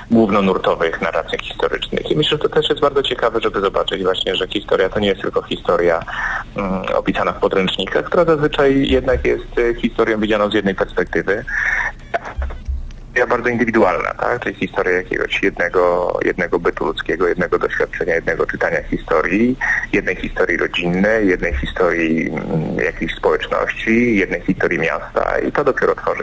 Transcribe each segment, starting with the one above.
głównonurtowych narracjach historycznych. I myślę, że to też jest bardzo ciekawe, żeby zobaczyć właśnie, że historia to nie jest tylko historia opisana w podręcznikach, która zazwyczaj jednak jest historią widzianą z jednej perspektywy. Bardzo indywidualna, tak? Czyli historia jakiegoś jednego bytu ludzkiego, jednego doświadczenia, jednego czytania historii, jednej historii rodzinnej, jednej historii jakiejś społeczności, jednej historii miasta i to dopiero tworzy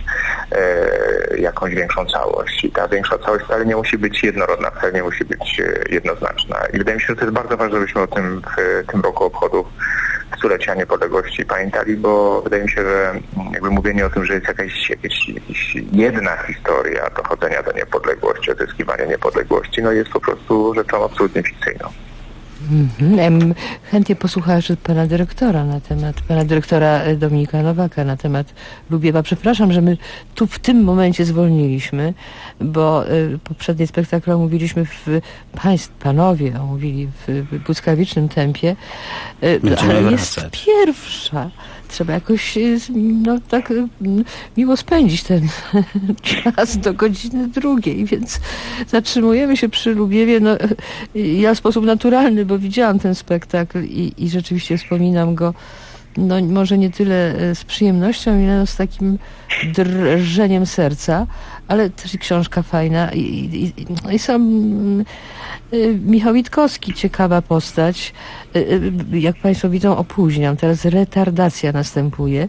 jakąś większą całość. I ta większa całość wcale nie musi być jednorodna, wcale nie musi być jednoznaczna. I wydaje mi się, że to jest bardzo ważne, żebyśmy o tym w tym roku obchodów stulecia niepodległości pamiętali, bo wydaje mi się, że jakby mówienie o tym, że jest jakaś jedna historia dochodzenia do niepodległości, odzyskiwania niepodległości, no jest po prostu rzeczą absolutnie fikcyjną. Ja bym chętnie posłuchała jeszcze pana dyrektora Dominika Nowaka na temat Lubiewa. Przepraszam, że my tu w tym momencie zwolniliśmy, bo poprzednie spektakle omówiliśmy panowie omówili w błyskawicznym tempie, ale jest pierwsza. Trzeba jakoś tak miło spędzić ten czas do godziny 2, więc zatrzymujemy się przy Lubiewie. Ja w sposób naturalny, bo widziałam ten spektakl i rzeczywiście wspominam go może nie tyle z przyjemnością, ile z takim drżeniem serca, ale też i książka fajna i sam Michał Witkowski, ciekawa postać. Jak państwo widzą, opóźniam. Teraz retardacja następuje.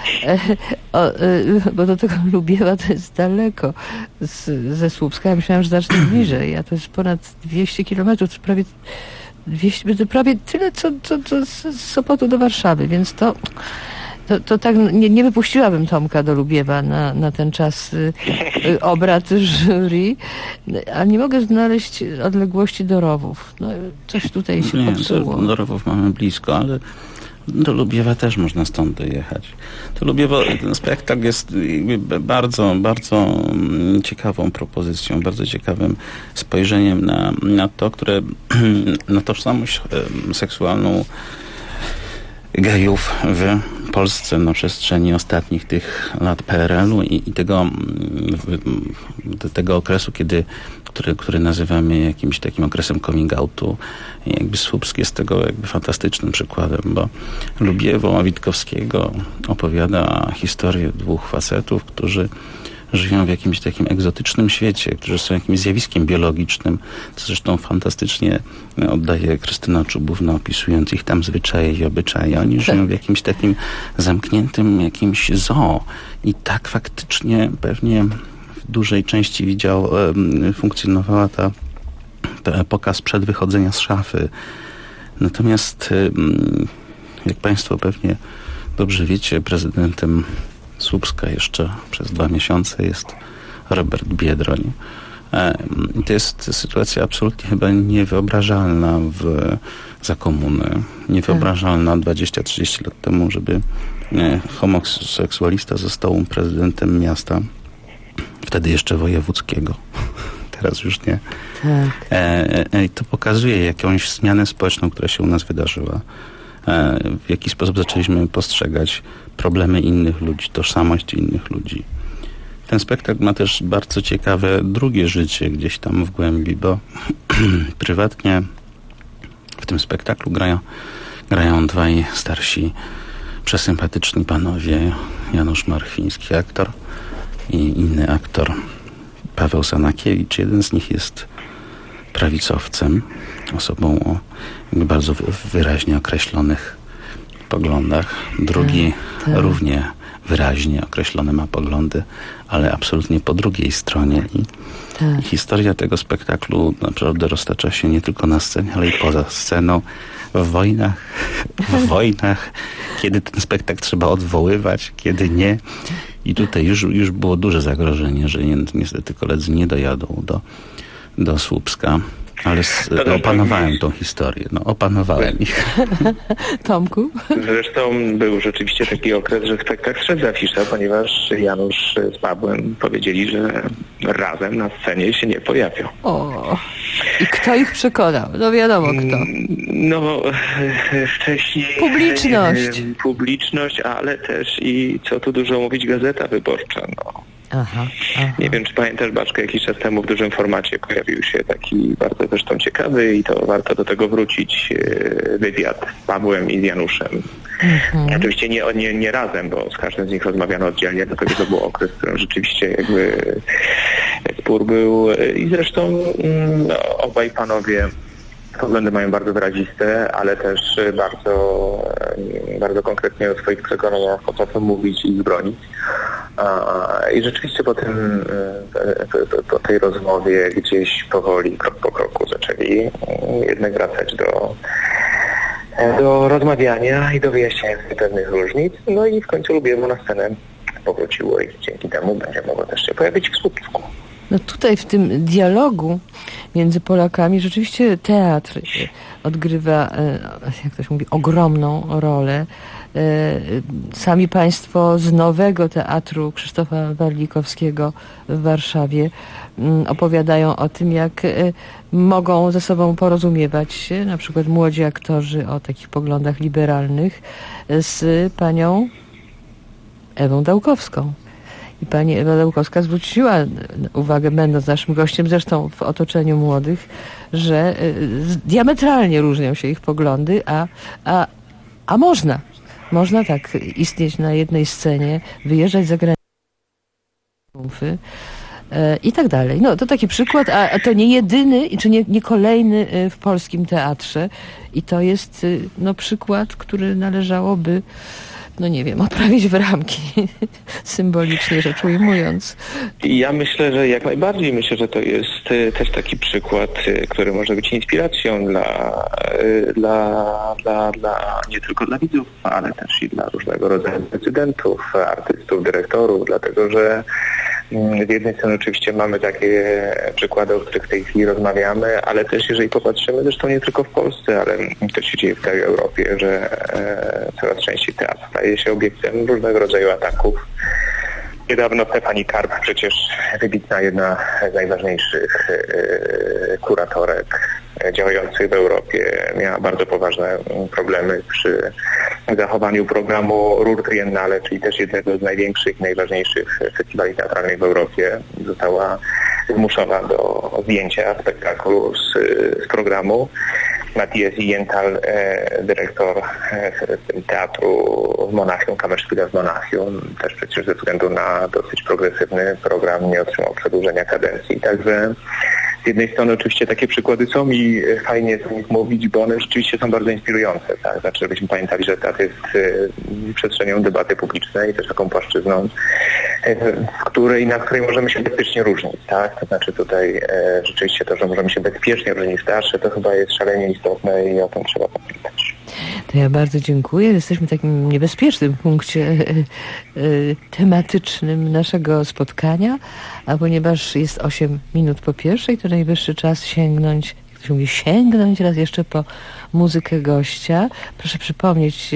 Bo do tego Lubiewa to jest daleko ze Słupska. Ja myślałam, że zacznę bliżej. A to jest ponad 200 kilometrów. Prawie tyle, co z Sopotu do Warszawy. Więc to tak nie wypuściłabym Tomka do Lubiewa na ten czas obrad jury, a nie mogę znaleźć odległości do Rowów. Coś tutaj się popsuło. Do Rowów mamy blisko, ale do Lubiewa też można stąd dojechać. To Lubiewo, ten spektakl jest bardzo, bardzo ciekawą propozycją, bardzo ciekawym spojrzeniem na to, które na tożsamość seksualną gejów w Polsce na przestrzeni ostatnich tych lat PRL-u i tego okresu, który nazywamy jakimś takim okresem coming outu. I jakby Słupsk jest tego jakby fantastycznym przykładem, bo Lubiewo Witkowskiego opowiada historię 2 facetów, którzy żyją w jakimś takim egzotycznym świecie, którzy są jakimś zjawiskiem biologicznym, co zresztą fantastycznie oddaje Krystyna Czubówna, opisując ich tam zwyczaje i obyczaje. Oni żyją w jakimś takim zamkniętym jakimś zoo i tak faktycznie pewnie w dużej części funkcjonowała ta epoka sprzed wychodzenia z szafy. Natomiast, jak państwo pewnie dobrze wiecie, prezydentem Słupska jeszcze przez 2 miesiące jest Robert Biedroń. To jest sytuacja absolutnie chyba niewyobrażalna za komuny. Niewyobrażalna 20-30 lat temu, żeby homoseksualista został prezydentem miasta, wtedy jeszcze wojewódzkiego. Teraz już nie. Tak. I to pokazuje jakąś zmianę społeczną, która się u nas wydarzyła. W jaki sposób zaczęliśmy postrzegać problemy innych ludzi, tożsamość innych ludzi. Ten spektakl ma też bardzo ciekawe drugie życie gdzieś tam w głębi, bo prywatnie w tym spektaklu grają 2 starsi, przesympatyczni panowie, Janusz Marchwiński, aktor, i inny aktor, Paweł Sanakiewicz. Jeden z nich jest prawicowcem, osobą o bardzo wyraźnie określonych poglądach. Drugi równie wyraźnie określone ma poglądy, ale absolutnie po drugiej stronie. I historia tego spektaklu naprawdę roztacza się nie tylko na scenie, ale i poza sceną. W wojnach, kiedy ten spektakl trzeba odwoływać, kiedy nie. I tutaj już było duże zagrożenie, że niestety koledzy nie dojadą do Słupska. Ale opanowałem tą historię. Opanowałem ich. Tomku? Zresztą był rzeczywiście taki okres, że spektakl szedł za fiszę, ponieważ Janusz z Pawłem powiedzieli, że razem na scenie się nie pojawią. O, i kto ich przekonał? Wiadomo kto. Wcześniej... Publiczność. Publiczność, ale też i co tu dużo mówić, Gazeta Wyborcza. Aha. Nie wiem, czy pamiętasz, Baczko, jakiś czas temu w dużym formacie pojawił się taki bardzo zresztą ciekawy i to warto do tego wrócić, wywiad z Pawłem i z Januszem. Oczywiście nie razem, bo z każdym z nich rozmawiano oddzielnie, dlatego to był okres, w którym rzeczywiście jakby spór był i zresztą obaj panowie poglądy mają bardzo wyraziste, ale też bardzo konkretnie o swoich przekonaniach potrafią mówić i bronić. I rzeczywiście po tej rozmowie gdzieś powoli, krok po kroku zaczęli jednak wracać do rozmawiania i do wyjaśniania pewnych różnic. No i w końcu Lubiemu na scenę powróciło i dzięki temu będzie mogło też się pojawić w Słupsku. No tutaj w tym dialogu między Polakami rzeczywiście teatr odgrywa, jak to się mówi, ogromną rolę. Sami państwo z Nowego Teatru Krzysztofa Warlikowskiego w Warszawie opowiadają o tym, jak mogą ze sobą porozumiewać się, na przykład młodzi aktorzy o takich poglądach liberalnych z panią Ewą Dałkowską. I pani Ewa Dałkowska zwróciła uwagę, będąc naszym gościem, zresztą w otoczeniu młodych, że diametralnie różnią się ich poglądy, a można tak istnieć na jednej scenie, wyjeżdżać za granicę i tak dalej. No to taki przykład, a to nie jedyny, czy nie kolejny w polskim teatrze. I to jest przykład, który należałoby odprawić w ramki, symbolicznie rzecz ujmując. Ja myślę, że jak najbardziej. Myślę, że to jest też taki przykład, który może być inspiracją dla nie tylko dla widzów, ale też i dla różnego rodzaju decydentów, artystów, dyrektorów, dlatego że z jednej strony oczywiście mamy takie przykłady, o których w tej chwili rozmawiamy, ale też jeżeli popatrzymy, zresztą nie tylko w Polsce, ale to się dzieje w całej Europie, że coraz częściej teatr staje się obiektem różnego rodzaju ataków. Niedawno Stefani Karp, przecież wybitna, jedna z najważniejszych kuratorek działających w Europie, miała bardzo poważne problemy przy zachowaniu programu Ruhr Triennale, czyli też jednego z największych i najważniejszych festiwali teatralnych w Europie. Została zmuszona do zdjęcia spektaklu z programu. Matthias Jenthal, dyrektor teatru w Monachium, Kammerspiele w Monachium, też przecież ze względu na dosyć progresywny program nie otrzymał przedłużenia kadencji. Także z jednej strony oczywiście takie przykłady są i fajnie jest o nich mówić, bo one rzeczywiście są bardzo inspirujące. Tak? Znaczy, żebyśmy pamiętali, że teatr jest przestrzenią debaty publicznej i też taką płaszczyzną, na której możemy się bezpiecznie różnić. Tak? To znaczy tutaj rzeczywiście to, że możemy się bezpiecznie różnić starsze, to chyba jest szalenie istotne i o tym trzeba pamiętać. To ja bardzo dziękuję. Jesteśmy w takim niebezpiecznym punkcie tematycznym naszego spotkania, a ponieważ jest 8 minut po pierwszej, to najwyższy czas sięgnąć, jak to się mówi, sięgnąć raz jeszcze po muzykę gościa. Proszę przypomnieć,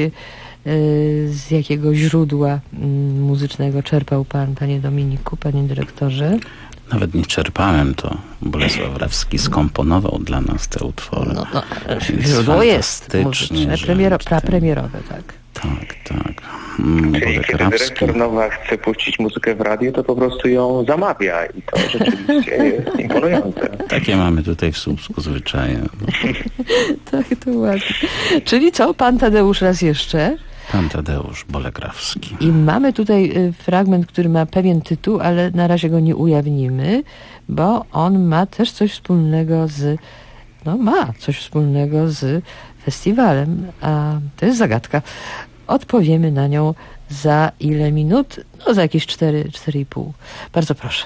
z jakiego źródła muzycznego czerpał pan, panie Dominiku, panie dyrektorze? Nawet nie czerpałem, to Bolesław Rawski skomponował dla nas te utwory. Źródło jest muzyczne, prapremierowe, tak. Tak. Czyli kiedy dyrektor Nowa chce puścić muzykę w radiu, to po prostu ją zamawia i to rzeczywiście jest imponujące. Takie mamy tutaj w Słupsku zwyczaje. Tak, to ładnie. Czyli co, pan Tadeusz raz jeszcze? Pan Tadeusz Bolegrawski. I mamy tutaj fragment, który ma pewien tytuł, ale na razie go nie ujawnimy, bo on ma też coś wspólnego z festiwalem, a to jest zagadka. Odpowiemy na nią za ile minut? Za jakieś 4,5. Bardzo proszę.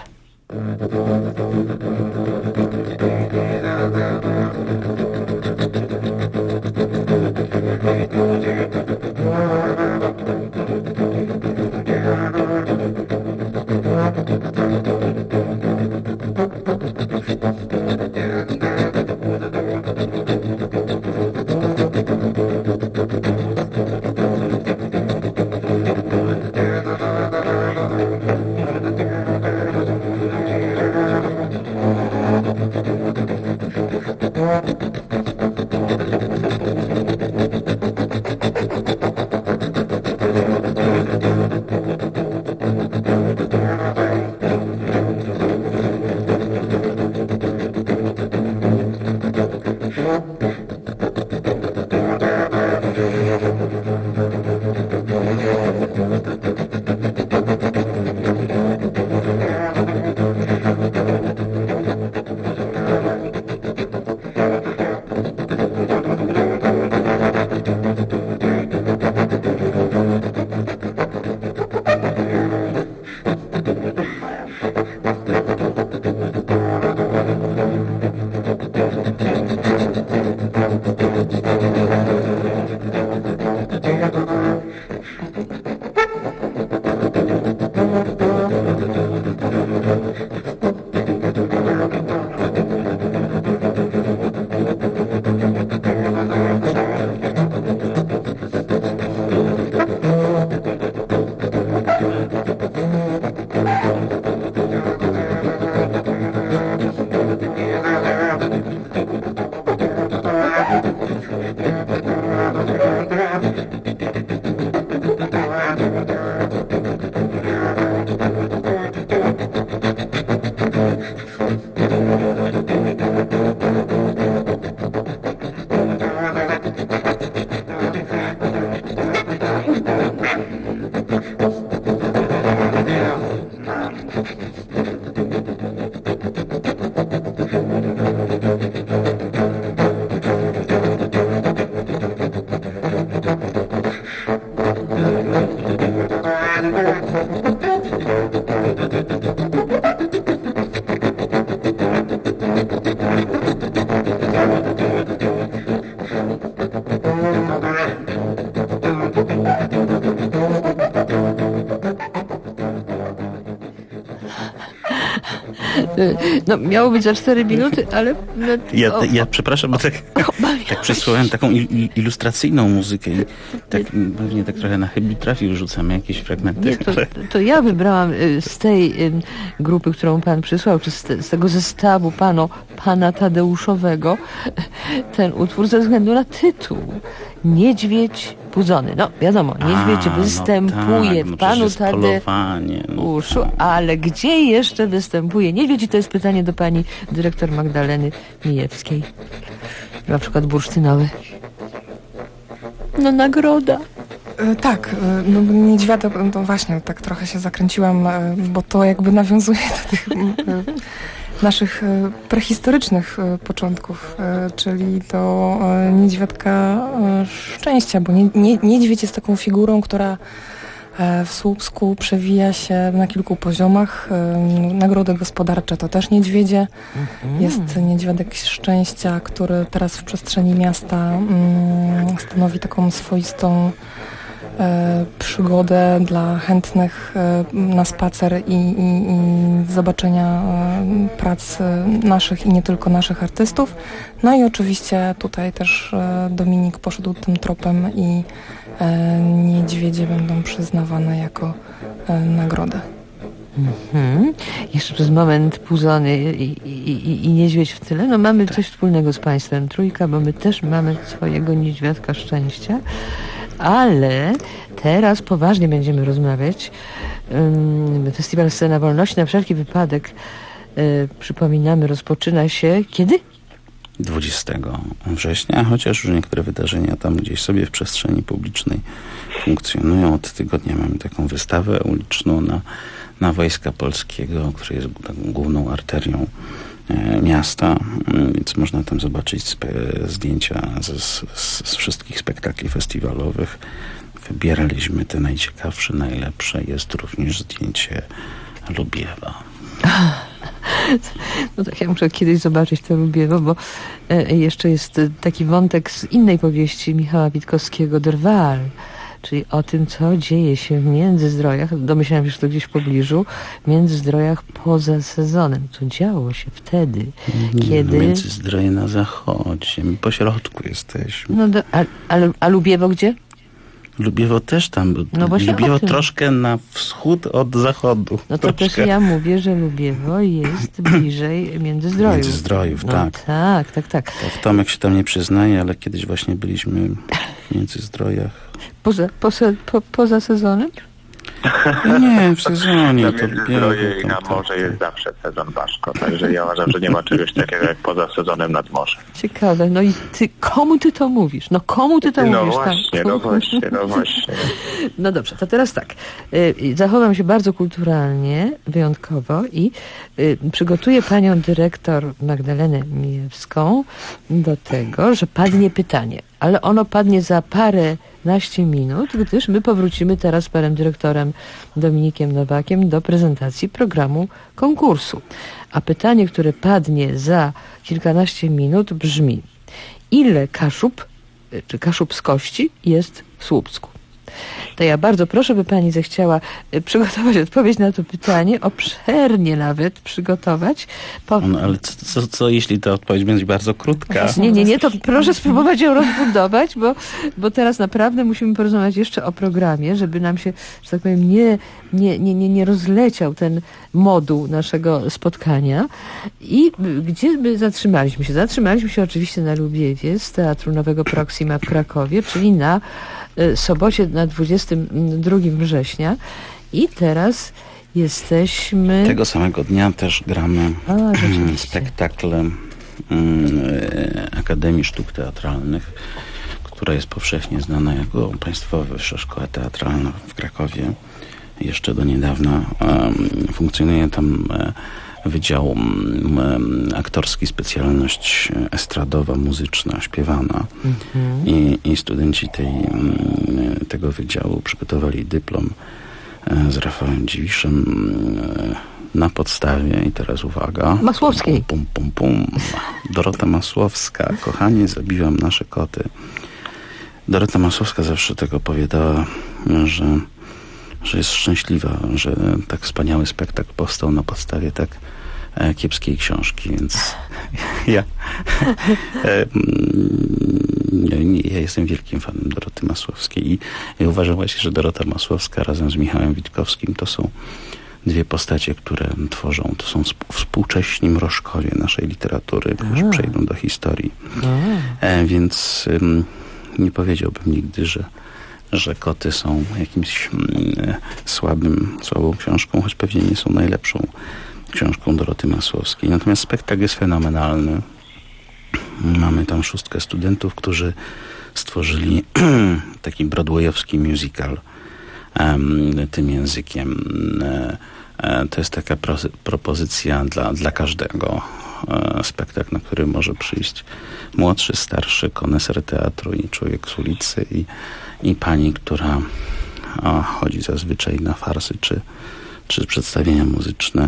No, miało być za 4 minuty, ale... Ja przepraszam, bo tak przysłałem taką ilustracyjną muzykę i tak pewnie tak trochę na chybi trafił, rzucamy jakieś fragmenty. Nie, to ja wybrałam z tej grupy, którą pan przysłał, czy z tego zestawu pana Tadeuszowego, ten utwór ze względu na tytuł. Niedźwiedź Pudzony. No wiadomo, niedźwiedź występuje w panu Tadeuszu, ale gdzie jeszcze występuje niedźwiedź? I to jest pytanie do pani dyrektor Magdaleny Mijewskiej. Na przykład bursztynowy. No nagroda. Tak, no niedźwiada, no właśnie, tak trochę się zakręciłam, bo to jakby nawiązuje do tych naszych prehistorycznych początków, czyli do niedźwiadka szczęścia, bo niedźwiedź jest taką figurą, która w Słupsku przewija się na kilku poziomach. Nagrody gospodarcze to też niedźwiedzie. Jest niedźwiadek szczęścia, który teraz w przestrzeni miasta stanowi taką swoistą przygodę dla chętnych na spacer i zobaczenia prac naszych i nie tylko naszych artystów. No i oczywiście tutaj też Dominik poszedł tym tropem i niedźwiedzie będą przyznawane jako nagrodę. Jeszcze przez moment Pudzony i niedźwiedź w tyle. No mamy coś wspólnego z państwem Trójka, bo my też mamy swojego niedźwiadka szczęścia. Ale teraz poważnie będziemy rozmawiać. Festiwal Scena Wolności na wszelki wypadek, przypominamy, rozpoczyna się kiedy? 20 września, chociaż już niektóre wydarzenia tam gdzieś sobie w przestrzeni publicznej funkcjonują. Od tygodnia mamy taką wystawę uliczną na Wojska Polskiego, która jest taką główną arterią miasta, więc można tam zobaczyć zdjęcia z wszystkich spektakli festiwalowych. Wybieraliśmy te najciekawsze, najlepsze. Jest również zdjęcie Lubiewa. No tak, ja muszę kiedyś zobaczyć to Lubiewo, bo jeszcze jest taki wątek z innej powieści Michała Witkowskiego, Drwal, czyli o tym, co dzieje się w Międzyzdrojach, domyślałem się, że to gdzieś w pobliżu, w Międzyzdrojach poza sezonem. Co działo się wtedy, kiedy... Międzyzdroje na zachodzie, my po środku jesteśmy. No a Lubiewo gdzie? Lubiewo też tam, no Lubiewo troszkę na wschód od zachodu. No to troszkę. Też ja mówię, że Lubiewo jest bliżej Międzyzdrojów. Międzyzdrojów, no, tak. Tak. Tomek się tam nie przyznaje, ale kiedyś właśnie byliśmy w Międzyzdrojach. Poza sezonem? Nie, w sezonie. Na Międzyzdroje i na morze jest zawsze sezon Baszko, także ja uważam, że nie ma czegoś takiego jak poza sezonem nad morzem. Ciekawe, no i komu ty to mówisz? No komu ty to mówisz? No właśnie. No dobrze, to teraz tak. Zachowam się bardzo kulturalnie, wyjątkowo i przygotuję panią dyrektor Magdalenę Mijewską do tego, że padnie pytanie, ale ono padnie za paręnaście minut, gdyż my powrócimy teraz z panem dyrektorem Dominikiem Nowakiem do prezentacji programu konkursu. A pytanie, które padnie za kilkanaście minut brzmi: ile Kaszub, czy kaszubskości jest w Słupsku? To ja bardzo proszę, by pani zechciała przygotować odpowiedź na to pytanie, obszernie nawet przygotować. No ale co jeśli ta odpowiedź będzie bardzo krótka? Nie, to proszę spróbować ją rozbudować, bo teraz naprawdę musimy porozmawiać jeszcze o programie, żeby nam się, że tak powiem, nie rozleciał ten moduł naszego spotkania. I gdzie my zatrzymaliśmy się? Zatrzymaliśmy się oczywiście na Lubiewie z Teatru Nowego Proxima w Krakowie, czyli na sobocie na 22 września. I teraz jesteśmy... Tego samego dnia też gramy spektakl Akademii Sztuk Teatralnych, która jest powszechnie znana jako Państwowa Wyższa Szkoła Teatralna w Krakowie. Jeszcze do niedawna funkcjonuje tam wydział aktorski, specjalność estradowa, muzyczna, śpiewana. I studenci tego wydziału przygotowali dyplom z Rafałem Dziwiszem na podstawie, i teraz uwaga, Masłowskiej. Dorota Masłowska. Kochanie, zabiłam nasze koty. Dorota Masłowska zawsze tego opowiadała, że jest szczęśliwa, że tak wspaniały spektakl powstał na podstawie tak kiepskiej książki, więc ja jestem wielkim fanem Doroty Masłowskiej i uważam właśnie, że Dorota Masłowska razem z Michałem Witkowskim to są dwie postacie, które tworzą, to są współcześni mrożkowie naszej literatury, którzy przejdą do historii. Więc nie powiedziałbym nigdy, że koty są jakimś słabą książką, choć pewnie nie są najlepszą książką Doroty Masłowskiej. Natomiast spektakl jest fenomenalny. Mamy tam 6 studentów, którzy stworzyli taki broadwayowski musical tym językiem. To jest taka propozycja dla każdego. Spektakl, na który może przyjść młodszy, starszy, koneser teatru i człowiek z ulicy i pani, która chodzi zazwyczaj na farsy czy przedstawienia muzyczne.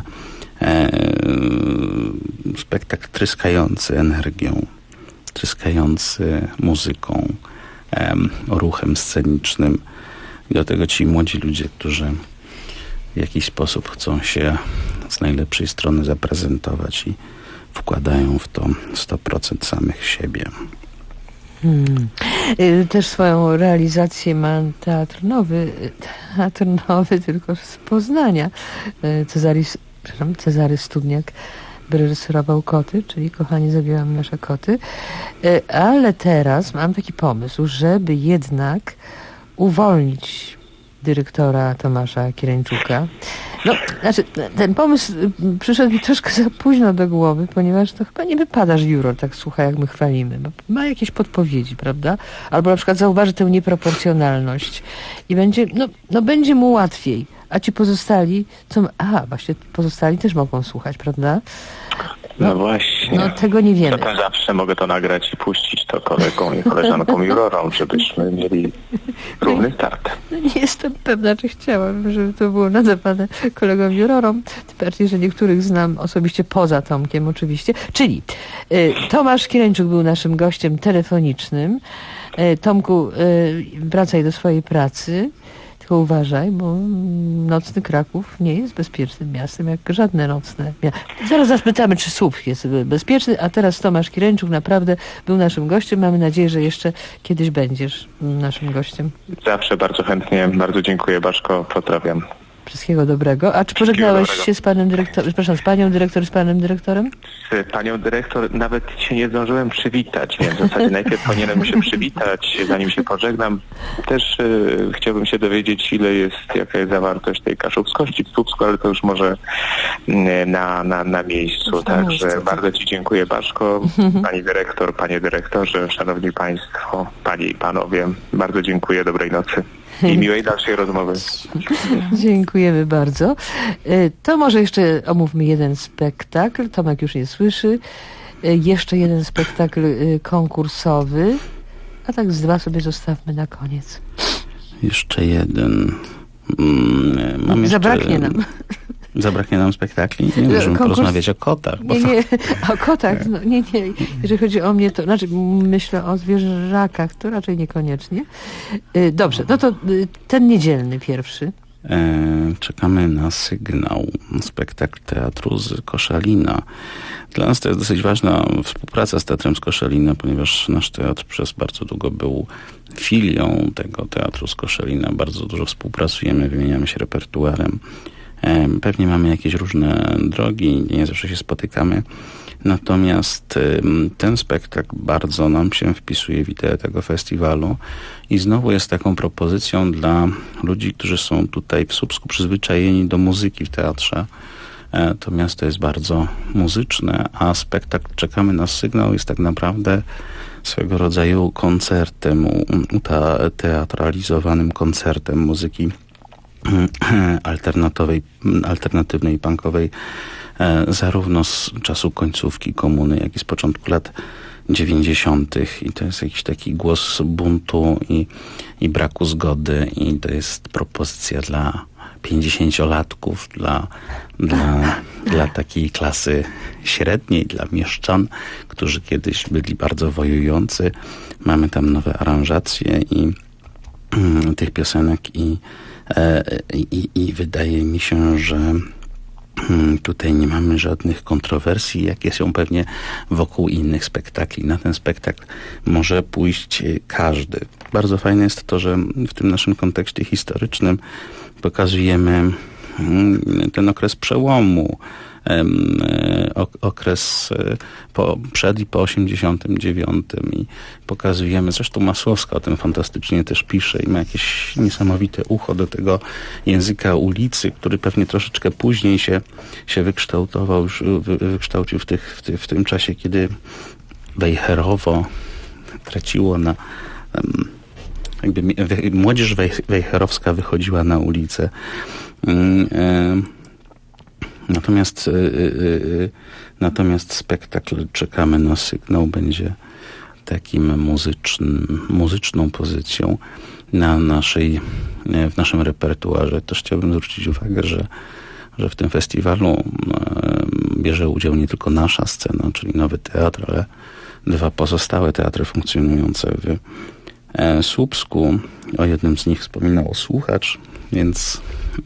Spektakl tryskający energią, tryskający muzyką, ruchem scenicznym. I do tego ci młodzi ludzie, którzy w jakiś sposób chcą się z najlepszej strony zaprezentować i wkładają w to 100% samych siebie. Też swoją realizację ma teatr nowy, tylko z Poznania. Cezary Studniak reżyserował Koty, czyli Kochanie, zabiłam nasze koty. Ale teraz mam taki pomysł, żeby jednak uwolnić dyrektora Tomasza Kiereńczuka. Znaczy, ten pomysł przyszedł mi troszkę za późno do głowy, ponieważ to chyba nie wypada, że juror tak słucha, jak my chwalimy, bo ma jakieś podpowiedzi, prawda? Albo na przykład zauważy tę nieproporcjonalność i będzie mu łatwiej. A ci pozostali, właśnie pozostali też mogą słuchać, prawda? No właśnie. Tego nie wiemy. Zatem zawsze mogę to nagrać i puścić to kolegom i koleżankom jurorom, żebyśmy mieli równy start. Nie jestem pewna, czy chciałabym, żeby to było nadawane kolegom jurorom. Tym bardziej, że niektórych znam osobiście poza Tomkiem oczywiście. Czyli Tomasz Kiereńczuk był naszym gościem telefonicznym. Tomku, wracaj do swojej pracy. Tylko uważaj, bo nocny Kraków nie jest bezpiecznym miastem, jak żadne nocne miasto. Zaraz zapytamy, czy Słupsk jest bezpieczny, a teraz Tomasz Kiereńczuk naprawdę był naszym gościem. Mamy nadzieję, że jeszcze kiedyś będziesz naszym gościem. Zawsze bardzo chętnie. Bardzo dziękuję, Baszko. Pozdrawiam. Wszystkiego dobrego. A czy pożegnałeś się z panem dyrektorem, z panią dyrektor, z panem dyrektorem? Z panią dyrektor nawet się nie zdążyłem przywitać, więc w zasadzie najpierw powinienem się przywitać, zanim się pożegnam. Też chciałbym się dowiedzieć, jaka jest zawartość tej kaszubskości w Słupsku, ale to już może na miejscu. Także bardzo ci dziękuję, Baszko, pani dyrektor, panie dyrektorze, szanowni państwo, panie i panowie. Bardzo dziękuję, dobrej nocy. I miłej dalszej rozmowy. Dziękujemy bardzo. To może jeszcze omówmy jeden spektakl. Tomek już nie słyszy. Jeszcze jeden spektakl konkursowy. A tak z 2 sobie zostawmy na koniec. Jeszcze jeden. Zabraknie nam spektakli? Nie możemy porozmawiać o kotach. O kotach. Nie. Jeżeli chodzi o mnie, to myślę o zwierzakach, to raczej niekoniecznie. Dobrze, no to ten niedzielny pierwszy. Czekamy na sygnał. Spektakl teatru z Koszalina. Dla nas to jest dosyć ważna współpraca z Teatrem z Koszalina, ponieważ nasz teatr przez bardzo długo był filią tego teatru z Koszalina. Bardzo dużo współpracujemy, wymieniamy się repertuarem. Pewnie mamy jakieś różne drogi, nie zawsze się spotykamy. Natomiast ten spektakl bardzo nam się wpisuje w ideę tego festiwalu i znowu jest taką propozycją dla ludzi, którzy są tutaj w Słupsku przyzwyczajeni do muzyki w teatrze. To miasto jest bardzo muzyczne, a spektakl Czekamy na sygnał jest tak naprawdę swego rodzaju koncertem, teatralizowanym koncertem muzyki alternatywnej i punkowej, zarówno z czasu końcówki komuny, jak i z początku lat 90. I to jest jakiś taki głos buntu i braku zgody i to jest propozycja dla 50-latków, dla takiej klasy średniej, dla mieszczan, którzy kiedyś byli bardzo wojujący. Mamy tam nowe aranżacje i tych piosenek i wydaje mi się, że tutaj nie mamy żadnych kontrowersji, jakie są pewnie wokół innych spektakli. Na ten spektakl może pójść każdy. Bardzo fajne jest to, że w tym naszym kontekście historycznym pokazujemy ten okres przełomu, okres przed i po 89 i pokazujemy, zresztą Masłowska o tym fantastycznie też pisze i ma jakieś niesamowite ucho do tego języka ulicy, który pewnie troszeczkę później się wykształcił w tym czasie, kiedy Wejherowo traciło na jakby młodzież wejherowska wychodziła na ulicę. Natomiast spektakl Czekamy na sygnał będzie takim muzyczną pozycją w naszym repertuarze. Też chciałbym zwrócić uwagę, że w tym festiwalu bierze udział nie tylko nasza scena, czyli Nowy Teatr, ale 2 pozostałe teatry funkcjonujące w Słupsku. O jednym z nich wspominał słuchacz, więc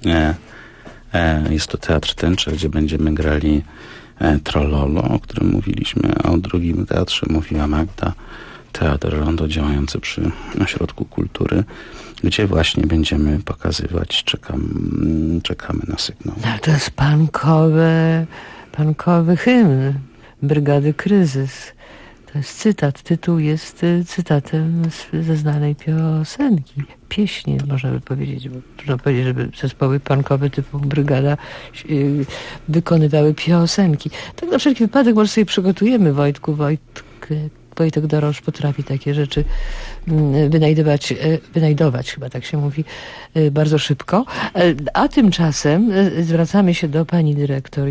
jest to Teatr Tęcza, gdzie będziemy grali Trollolo, o którym mówiliśmy, a o drugim teatrze mówiła Magda, Teatr Rondo działający przy Ośrodku Kultury, gdzie właśnie będziemy pokazywać Czekamy na sygnał. No, to jest punkowy hymn Brygady Kryzys. To jest cytat. Tytuł jest cytatem ze znanej piosenki. Pieśni, można by powiedzieć. Można powiedzieć, żeby zespoły punkowe typu Brygada wykonywały piosenki. Tak na wszelki wypadek może sobie przygotujemy, Wojtku. Wojtek Dorosz potrafi takie rzeczy wynajdować, chyba tak się mówi, bardzo szybko. A tymczasem zwracamy się do pani dyrektor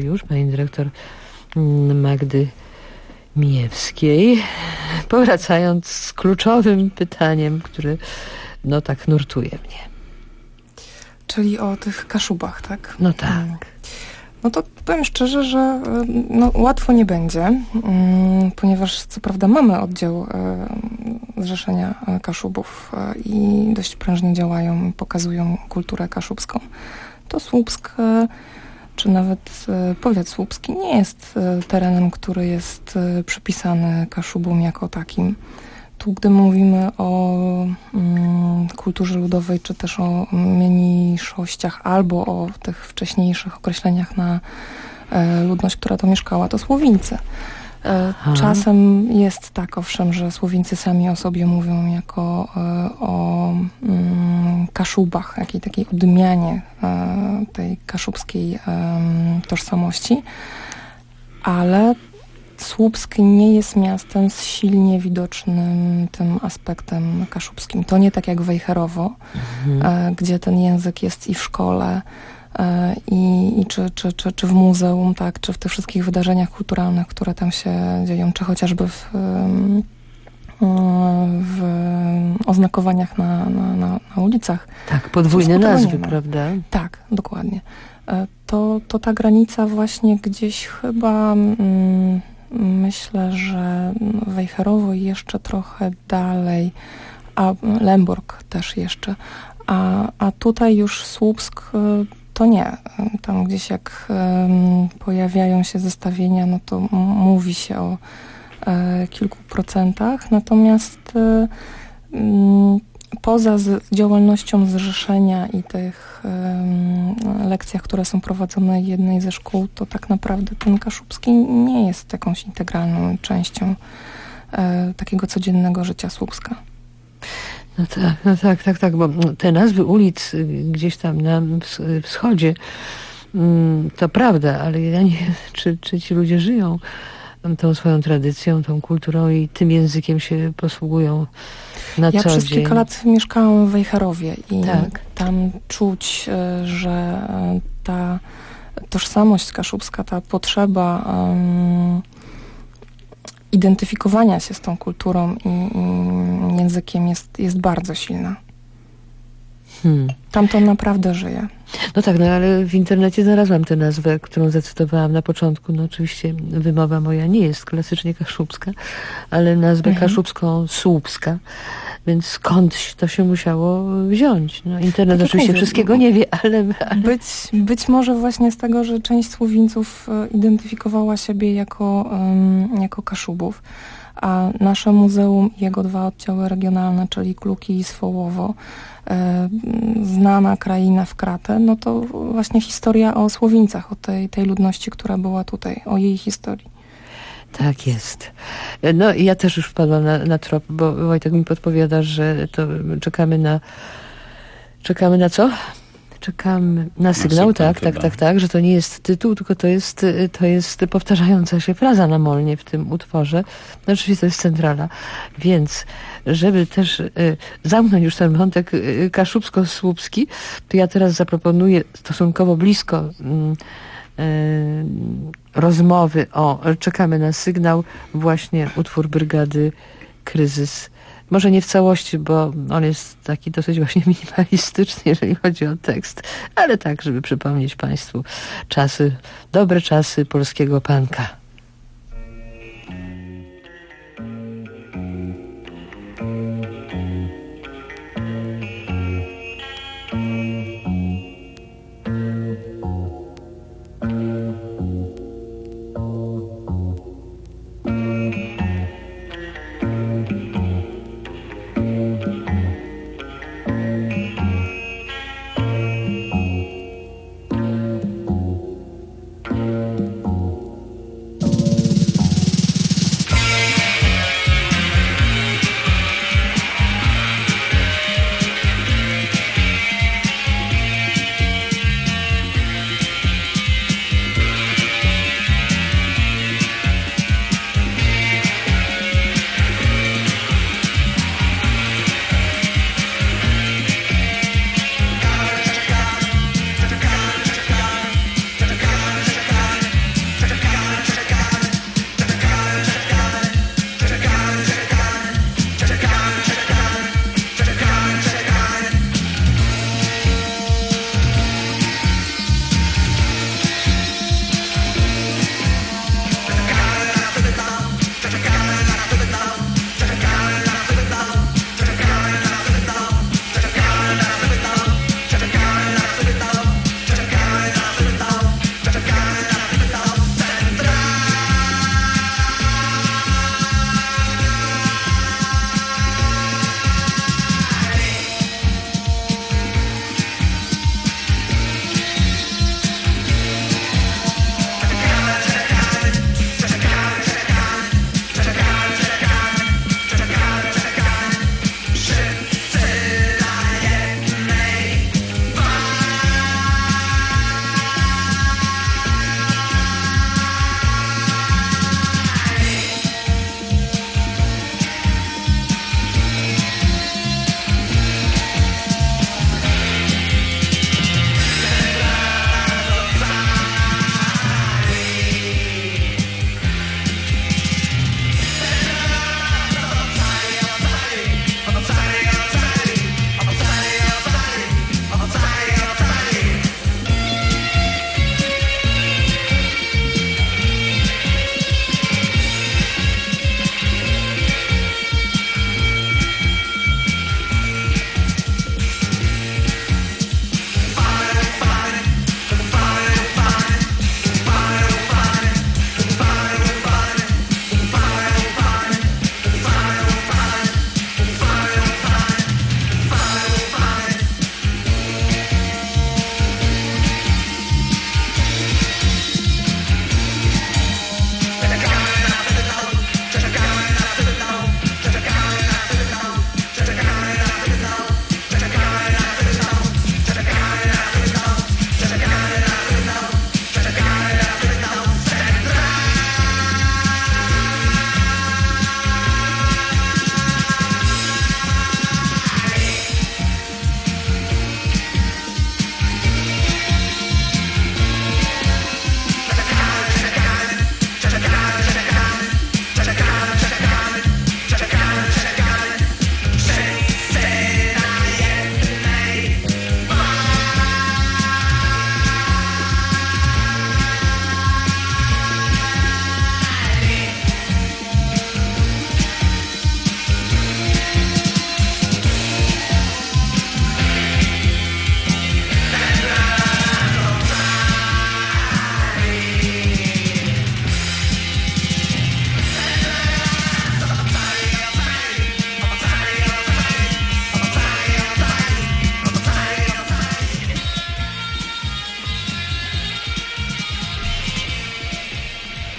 Magdy Mijewskiej, powracając z kluczowym pytaniem, które no tak nurtuje mnie. Czyli o tych Kaszubach, tak? No tak. No to powiem szczerze, że łatwo nie będzie, ponieważ co prawda mamy oddział Zrzeszenia Kaszubów i dość prężnie działają, pokazują kulturę kaszubską. To Słupsk, czy nawet powiat słupski nie jest terenem, który jest przypisany Kaszubom jako takim. Tu, gdy mówimy o kulturze ludowej, czy też o mniejszościach, albo o tych wcześniejszych określeniach na ludność, która to mieszkała, to Słowińcy. Czasem jest tak, owszem, że Słowińcy sami o sobie mówią jako o Kaszubach, takiej odmianie tej kaszubskiej tożsamości, ale Słupsk nie jest miastem z silnie widocznym tym aspektem kaszubskim. To nie tak jak Wejherowo, gdzie ten język jest i w szkole, czy w muzeum, tak, czy w tych wszystkich wydarzeniach kulturalnych, które tam się dzieją, czy chociażby w oznakowaniach na ulicach. Tak, podwójne nazwy, prawda? Tak, dokładnie. To ta granica właśnie gdzieś chyba myślę, że Wejherowo jeszcze trochę dalej, a Lemborg też jeszcze, a tutaj już Słupsk to nie. Tam gdzieś jak pojawiają się zestawienia, no to mówi się o kilku procentach, natomiast poza działalnością zrzeszenia i tych lekcjach, które są prowadzone w jednej ze szkół, to tak naprawdę ten Kaszubski nie jest jakąś integralną częścią takiego codziennego życia Słupska. No tak, bo te nazwy ulic gdzieś tam na wschodzie, to prawda, ale ja nie wiem, czy ci ludzie żyją tą swoją tradycją, tą kulturą i tym językiem się posługują na co dzień. Ja przez kilka lat mieszkałam w Wejherowie i tam czuć, że ta tożsamość kaszubska, ta potrzeba identyfikowania się z tą kulturą i językiem jest bardzo silna. Tam to naprawdę żyje. No tak, ale w internecie znalazłam tę nazwę, którą zacytowałam na początku. No oczywiście wymowa moja nie jest klasycznie kaszubska, ale nazwę kaszubską słupska, więc skądś to się musiało wziąć. No, internet oczywiście wszystkiego nie wie, ale... Być może właśnie z tego, że część Słowińców identyfikowała siebie jako Kaszubów, a nasze muzeum i jego 2 oddziały regionalne, czyli Kluki i Swołowo, znana kraina w kratę, no to właśnie historia o Słowińcach, o tej ludności, która była tutaj, o jej historii. Tak jest. No i ja też już wpadłam na trop, bo Wojtek mi podpowiada, że to czekamy na co? Czekamy na sygnał, tak, że to nie jest tytuł, tylko to jest powtarzająca się fraza na molnie w tym utworze. No oczywiście to jest centrala. Więc, żeby też zamknąć już ten wątek kaszubsko-słupski, to ja teraz zaproponuję stosunkowo blisko rozmowy o czekamy na sygnał, właśnie utwór Brygady Kryzys. Może nie w całości, bo on jest taki dosyć właśnie minimalistyczny, jeżeli chodzi o tekst, ale tak, żeby przypomnieć Państwu dobre czasy polskiego punka.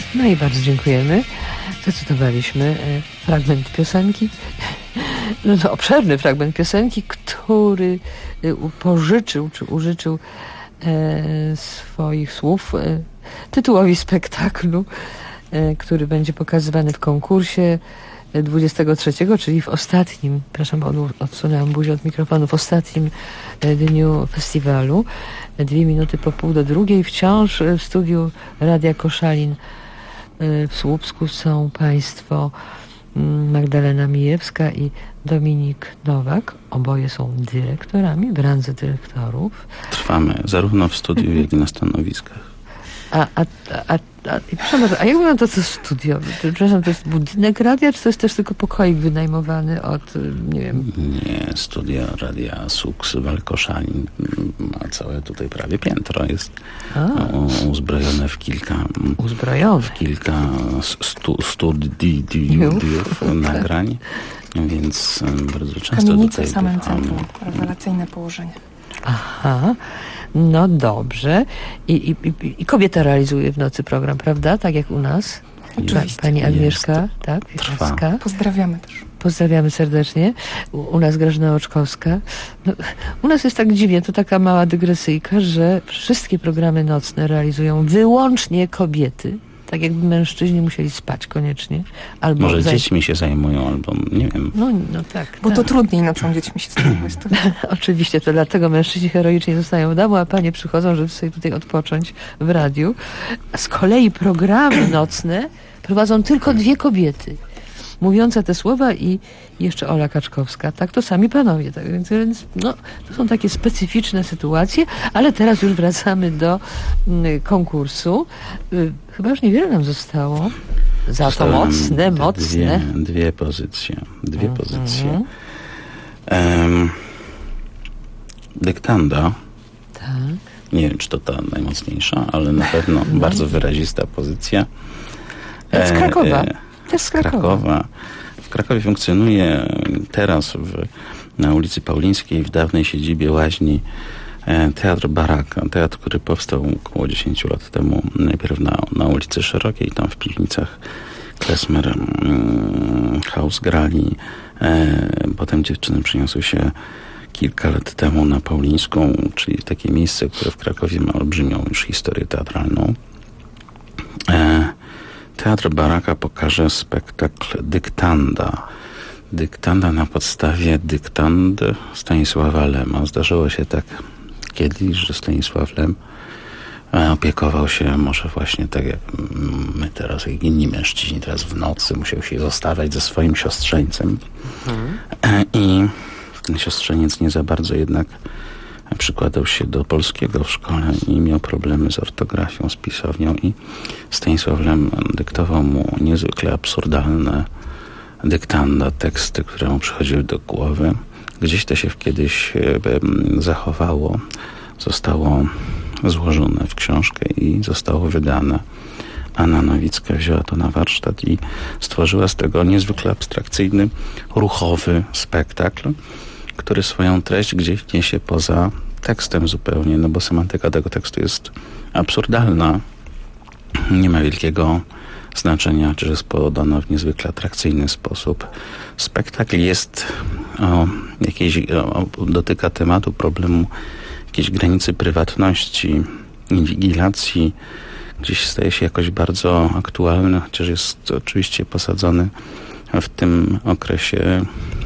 No i bardzo dziękujemy. Zacytowaliśmy fragment piosenki, no, obszerny fragment piosenki, który pożyczył czy użyczył swoich słów tytułowi spektaklu, który będzie pokazywany w konkursie 23, czyli w ostatnim, przepraszam, odsunęłam buzię od mikrofonu, w ostatnim dniu festiwalu. 2 minuty po 1:30 wciąż w studiu Radia Koszalin w Słupsku są Państwo Magdalena Mijewska i Dominik Nowak. Oboje są dyrektorami w randze dyrektorów. Trwamy zarówno w studiu, jak i na stanowiskach. A jak wygląda to studio? Przepraszam, to jest budynek radia, czy to jest też tylko pokoik wynajmowany od, nie wiem... Nie, studio Radia Suks Koszalin ma całe tutaj prawie piętro. Jest uzbrojone w kilka... Uzbrojone? W kilka studiów nagrań, więc bardzo często Kamienice tutaj w samym centrum. Rewelacyjne położenie. Aha, no dobrze. I kobieta realizuje w nocy program, prawda? Tak jak u nas. Oczywiście. Pani Agnieszka, tak? Trwa. Pozdrawiamy też. Pozdrawiamy serdecznie. U nas Grażyna Oczkowska. No, u nas jest tak dziwnie, to taka mała dygresyjka, że wszystkie programy nocne realizują wyłącznie kobiety. Tak jakby mężczyźni musieli spać koniecznie. Albo może dziećmi się zajmują, albo nie wiem. No tak. Bo to trudniej nocą dziećmi się zajmować. Oczywiście, to dlatego mężczyźni heroicznie zostają w domu, a panie przychodzą, żeby sobie tutaj odpocząć w radiu. Z kolei programy nocne prowadzą tylko 2 kobiety. Mówiące te słowa i jeszcze Ola Kaczkowska. Tak, to sami panowie. Tak, więc no, to są takie specyficzne sytuacje, ale teraz już wracamy do konkursu. Chyba już niewiele nam zostało. Za to mocne. Dwie pozycje. Dyktanda. Tak. Nie wiem, czy to ta najmocniejsza, ale na pewno bardzo wyrazista pozycja. Z Krakowa. Też z Krakowa. W Krakowie funkcjonuje teraz na ulicy Paulińskiej, w dawnej siedzibie Łaźni, Teatr Baraka. Teatr, który powstał około 10 lat temu, najpierw na ulicy Szerokiej, tam w piwnicach Klesmer House grali. Potem dziewczyny przeniosły się kilka lat temu na Paulińską, czyli takie miejsce, które w Krakowie ma olbrzymią już historię teatralną. Teatr Baraka pokaże spektakl Dyktanda. Dyktanda na podstawie dyktand Stanisława Lema. Zdarzyło się tak kiedyś, że Stanisław Lem opiekował się może właśnie tak jak my teraz, jak inni mężczyźni teraz w nocy musiał się zostawiać ze swoim siostrzeńcem. I ten siostrzeniec nie za bardzo jednak przykładał się do polskiego w szkole i miał problemy z ortografią, z pisownią i Stanisław Lem dyktował mu niezwykle absurdalne dyktanda, teksty, które mu przychodziły do głowy. Gdzieś to się kiedyś zachowało, zostało złożone w książkę i zostało wydane. Anna Nowicka wzięła to na warsztat i stworzyła z tego niezwykle abstrakcyjny, ruchowy spektakl, który swoją treść gdzieś niesie poza tekstem zupełnie, no bo semantyka tego tekstu jest absurdalna. Nie ma wielkiego znaczenia, czy jest podana w niezwykle atrakcyjny sposób. Spektakl jest dotyka tematu, problemu jakiejś granicy prywatności, inwigilacji. Gdzieś staje się jakoś bardzo aktualny, chociaż jest oczywiście posadzony w tym okresie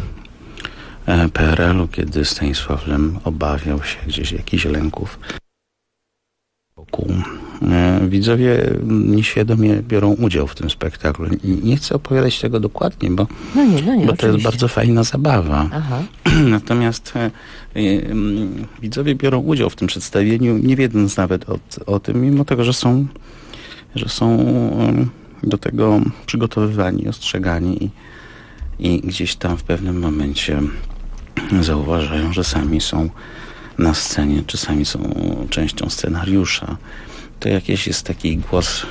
PRL-u, kiedy Stanisław Lem obawiał się gdzieś jakichś lęków wokół. Widzowie nieświadomie biorą udział w tym spektaklu. Nie chcę opowiadać tego dokładnie, bo to jest bardzo fajna zabawa. Aha. Natomiast widzowie biorą udział w tym przedstawieniu, nie wiedząc nawet o tym, mimo tego, że są do tego przygotowywani, ostrzegani i gdzieś tam w pewnym momencie zauważają, że sami są na scenie, czy sami są częścią scenariusza. To jakiś jest taki głos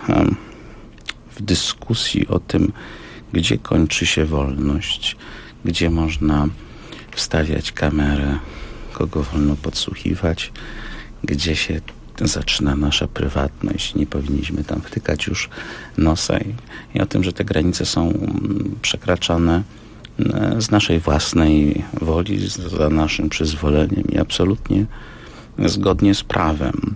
w dyskusji o tym, gdzie kończy się wolność, gdzie można wstawiać kamerę, kogo wolno podsłuchiwać, gdzie się zaczyna nasza prywatność, nie powinniśmy tam wtykać już nosa i o tym, że te granice są przekraczane z naszej własnej woli, za naszym przyzwoleniem i absolutnie zgodnie z prawem.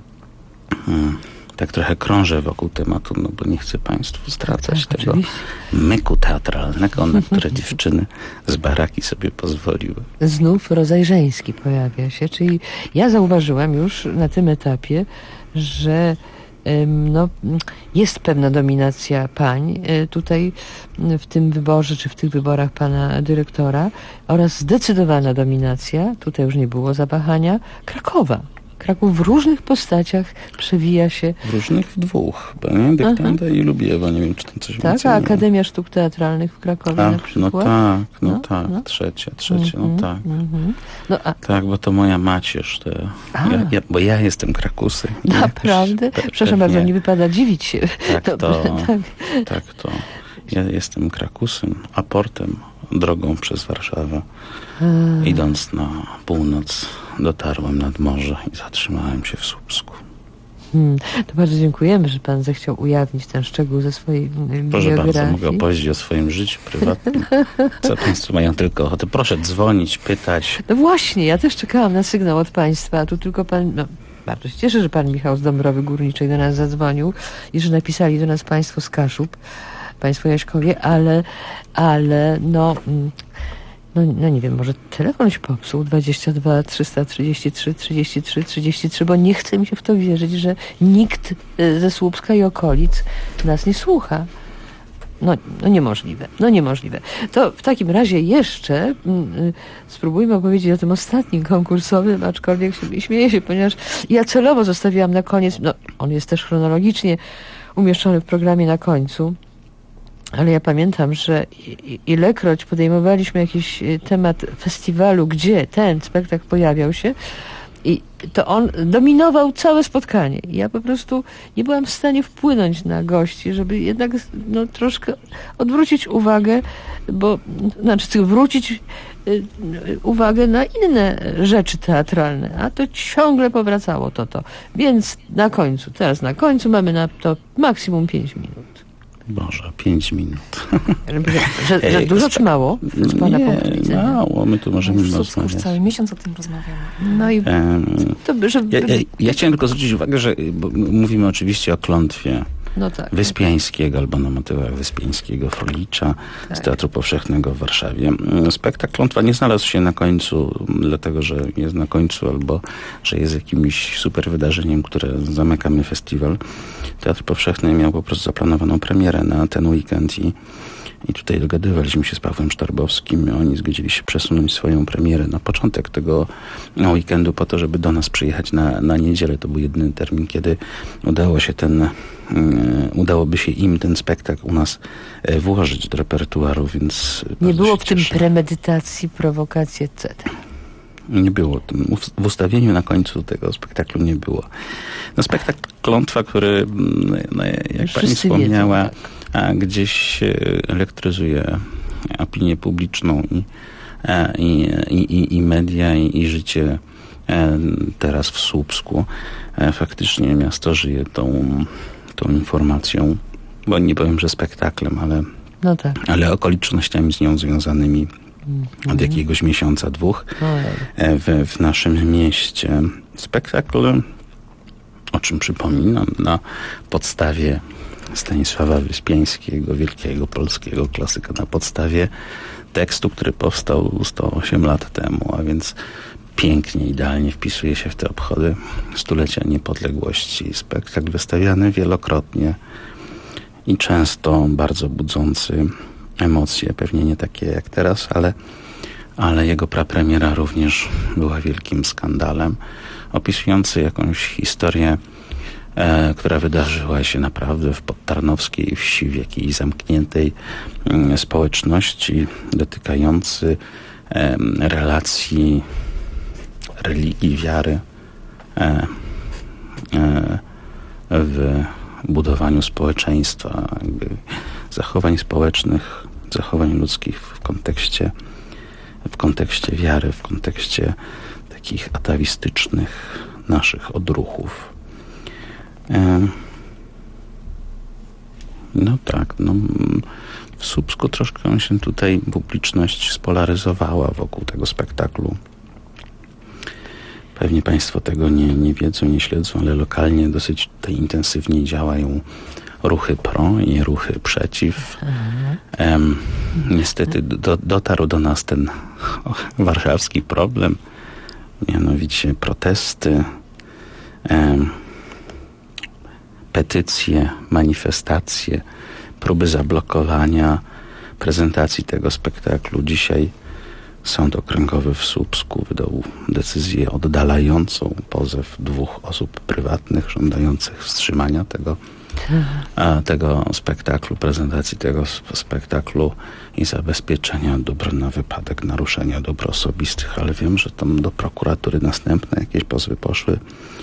Tak trochę krążę wokół tematu, no bo nie chcę Państwu zdradzać tego oczywiście. myku teatralnego, na które dziewczyny z baraki sobie pozwoliły. Znów rodzaj żeński pojawia się, czyli ja zauważyłam już na tym etapie, że no, jest pewna dominacja pań tutaj w tym wyborze, czy w tych wyborach pana dyrektora oraz zdecydowana dominacja, tutaj już nie było zawahania, Krakowa. Kraków w różnych postaciach przewija się. W różnych dwóch, chyba, nie? Dyktanda i Lubiewa, nie wiem, czy tam coś tak, więcej. A Akademia Sztuk Teatralnych w Krakowie na przykład. No tak, trzecie, no tak. Tak, bo to moja macierz, bo ja jestem Krakusy. Naprawdę? Przepraszam bardzo, nie wypada dziwić się. Tak to. Ja jestem Krakusem, aportem, drogą przez Warszawę. Idąc na północ, dotarłem nad morze i zatrzymałem się w Słupsku. To bardzo dziękujemy, że pan zechciał ujawnić ten szczegół ze swojej biografii. Proszę bardzo, mogę opowiedzieć o swoim życiu prywatnym. Co Państwo mają tylko ochotę? Proszę dzwonić, pytać. No właśnie, ja też czekałam na sygnał od Państwa, a tu tylko pan... No, bardzo się cieszę, że pan Michał z Dąbrowy Górniczej do nas zadzwonił i że napisali do nas Państwo z Kaszub, Państwo Jaśkowie, ale no nie wiem, może telefon się popsuł, 22 333 33 33, bo nie chce mi się w to wierzyć, że nikt ze Słupska i okolic nas nie słucha. No niemożliwe. To w takim razie jeszcze spróbujmy opowiedzieć o tym ostatnim konkursowym, aczkolwiek śmieję się, ponieważ ja celowo zostawiłam na koniec, on jest też chronologicznie umieszczony w programie na końcu, ale ja pamiętam, że ilekroć podejmowaliśmy jakiś temat festiwalu, gdzie ten spektakl pojawiał się, i to on dominował całe spotkanie. Ja po prostu nie byłam w stanie wpłynąć na gości, żeby jednak troszkę odwrócić uwagę, zwrócić uwagę na inne rzeczy teatralne, a to ciągle powracało to. Więc teraz na końcu mamy na to maksimum 5 minut. Boże, 5 minut. Że dużo czy mało? Z pana punktu widzenia? Mało, my tu możemy rozmawiać. Już cały miesiąc o tym rozmawiamy. No i ja chciałem tylko zwrócić uwagę, że mówimy oczywiście o klątwie Wyspiańskiego, albo na motywach Wyspiańskiego, Frolicza z Teatru Powszechnego w Warszawie. Spektakl Klątwa nie znalazł się na końcu, dlatego że jest na końcu, albo że jest jakimś super wydarzeniem, które zamykamy festiwal. Teatr Powszechny miał po prostu zaplanowaną premierę na ten weekend i tutaj dogadywaliśmy się z Pawłem Sztarbowskim. Oni zgodzili się przesunąć swoją premierę na początek tego weekendu po to, żeby do nas przyjechać na niedzielę. To był jedyny termin, kiedy udałoby się im ten spektakl u nas włożyć do repertuaru, więc nie było w tym premedytacji, prowokacji, etc. Nie było. W ustawieniu na końcu tego spektaklu nie było. Spektakl Klątwa, który, jak pani wspomniała, gdzieś elektryzuje opinię publiczną i media, i życie teraz w Słupsku. Faktycznie miasto żyje tą informacją, bo nie powiem, że spektaklem, ale okolicznościami z nią związanymi od jakiegoś miesiąca, 2 w naszym mieście. Spektakl, o czym przypominam, na podstawie Stanisława Wyspiańskiego, wielkiego polskiego klasyka, na podstawie tekstu, który powstał 108 lat temu, a więc pięknie, idealnie wpisuje się w te obchody stulecia niepodległości. Spektakl wystawiany wielokrotnie i często bardzo budzący emocje, pewnie nie takie jak teraz, ale jego prapremiera również była wielkim skandalem, opisujący jakąś historię, która wydarzyła się naprawdę w podtarnowskiej wsi, w jakiejś zamkniętej społeczności, dotykający relacji religii, wiary w budowaniu społeczeństwa, zachowań społecznych, zachowań ludzkich w kontekście wiary, w kontekście takich atawistycznych naszych odruchów. No tak, w Słupsku troszkę się tutaj publiczność spolaryzowała wokół tego spektaklu. Pewnie Państwo tego nie wiedzą, nie śledzą, ale lokalnie dosyć tutaj intensywnie działają ruchy pro i ruchy przeciw. Niestety dotarł do nas ten warszawski problem, mianowicie protesty, petycje, manifestacje, próby zablokowania prezentacji tego spektaklu. Dzisiaj Sąd Okręgowy w Słupsku wydał decyzję oddalającą pozew 2 osób prywatnych żądających wstrzymania tego spektaklu, prezentacji tego spektaklu i zabezpieczenia dóbr na wypadek naruszenia dóbr osobistych, ale wiem, że tam do prokuratury następne jakieś pozwy poszły.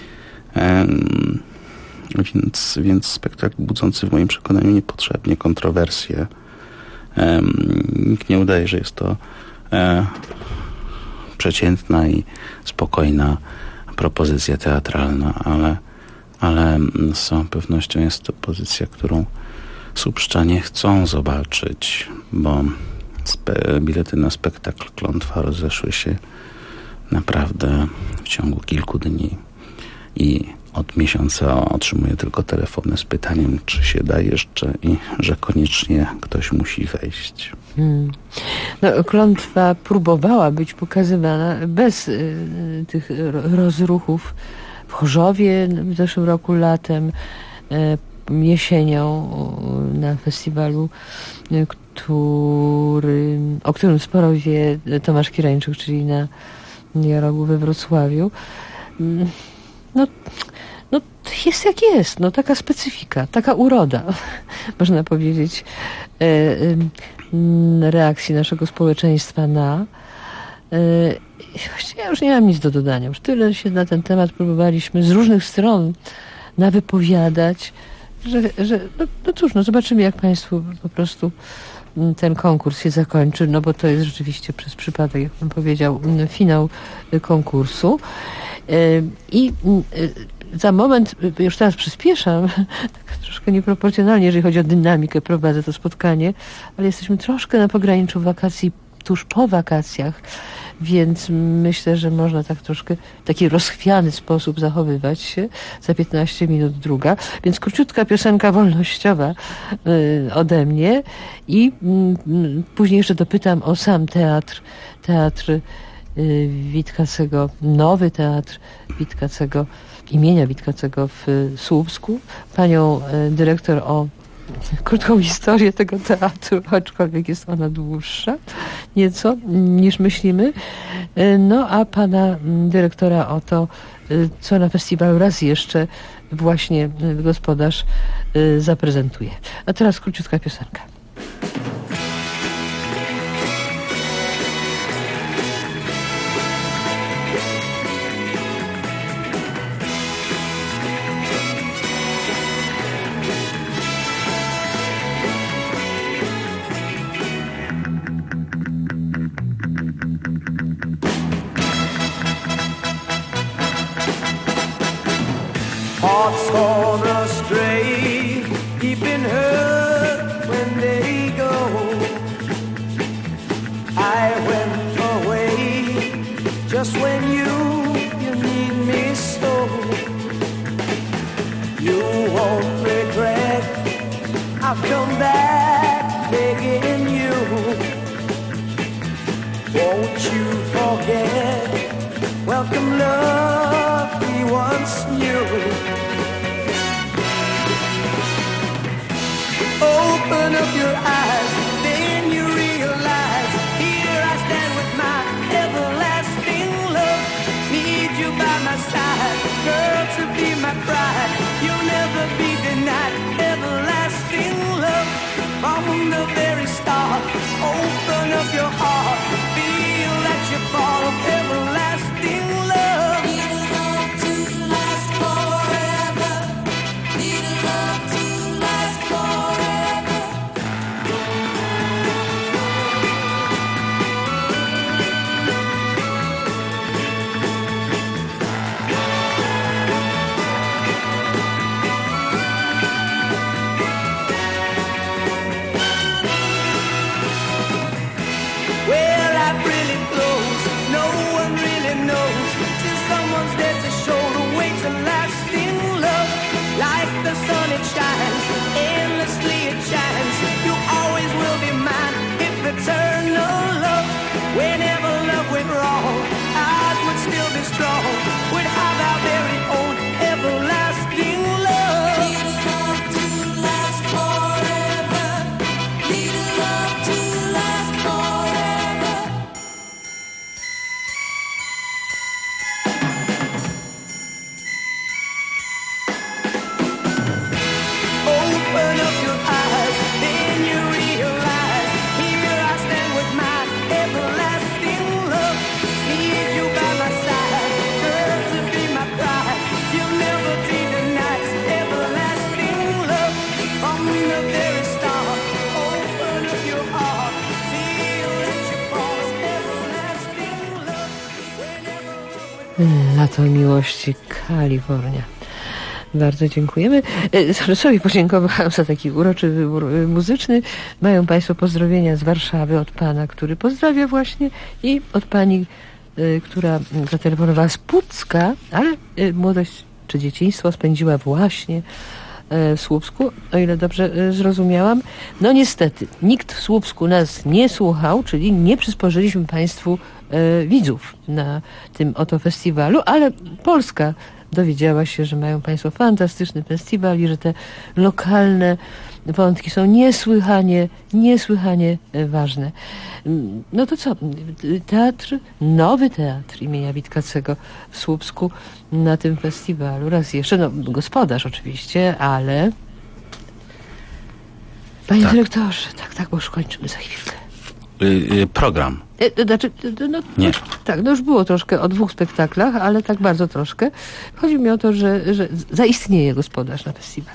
Więc spektakl budzący w moim przekonaniu niepotrzebnie kontrowersje. Nikt nie udaje, że jest to przeciętna i spokojna propozycja teatralna, ale z całą pewnością jest to pozycja, którą słupszczanie chcą zobaczyć, bo bilety na spektakl Klątwa rozeszły się naprawdę w ciągu kilku dni i od miesiąca otrzymuję tylko telefony z pytaniem, czy się da jeszcze i że koniecznie ktoś musi wejść. No, Klątwa próbowała być pokazywana bez tych rozruchów w Chorzowie w zeszłym roku latem, jesienią na festiwalu, o którym sporo wie Tomasz Kirańczyk, czyli na Jarogu we Wrocławiu. No jest jak jest, taka specyfika, taka uroda, można powiedzieć, reakcji naszego społeczeństwa na. Właściwie ja już nie mam nic do dodania. Już tyle się na ten temat próbowaliśmy z różnych stron nawypowiadać, że cóż, zobaczymy, jak Państwu po prostu ten konkurs się zakończy, bo to jest rzeczywiście przez przypadek, jak Pan powiedział, finał konkursu. I za moment, już teraz przyspieszam, tak troszkę nieproporcjonalnie, jeżeli chodzi o dynamikę, prowadzę to spotkanie, ale jesteśmy troszkę na pograniczu wakacji, tuż po wakacjach, więc myślę, że można tak troszkę w taki rozchwiany sposób zachowywać się. Za 15 minut druga, więc króciutka piosenka wolnościowa ode mnie i później jeszcze dopytam o sam teatr Witkacego, nowy teatr Witkacego, imienia Witkacego w Słupsku, panią dyrektor o krótką historię tego teatru, aczkolwiek jest ona dłuższa nieco niż myślimy. A pana dyrektora o to, co na festiwalu raz jeszcze właśnie gospodarz zaprezentuje. A teraz króciutka piosenka. Hearts gone astray, deep in hurt when they go. I went away just when you need me so. You won't regret, I've come back begging you. Won't you forget, welcome love we once knew. Open up your eyes, then you realize, here I stand with my everlasting love. Need you by my side, girl, to be my bride. You'll never be denied everlasting love. From the very start, open up your heart, feel that you fall of everlasting love. Need a love to last forever. Need a love to last forever. Lato miłości, Kalifornia. Bardzo dziękujemy. Sobie podziękowałam za taki uroczy wybór muzyczny. Mają Państwo pozdrowienia z Warszawy od pana, który pozdrawia właśnie, i od pani, która zatelefonowała z Pucka, ale młodość czy dzieciństwo spędziła właśnie w Słupsku, o ile dobrze zrozumiałam. No niestety, nikt w Słupsku nas nie słuchał, czyli nie przysporzyliśmy Państwu widzów na tym oto festiwalu, ale Polska dowiedziała się, że mają Państwo fantastyczny festiwal i że te lokalne wątki są niesłychanie ważne. No to co? Nowy teatr imienia Witkacego w Słupsku na tym festiwalu. Raz jeszcze, no gospodarz oczywiście, ale... Panie dyrektorze, tak, bo już kończymy za chwilkę. Program. Znaczy, no, Nie. Tak, no już było troszkę o 2 spektaklach, ale tak bardzo troszkę. Chodzi mi o to, że zaistnieje gospodarz na festiwalu.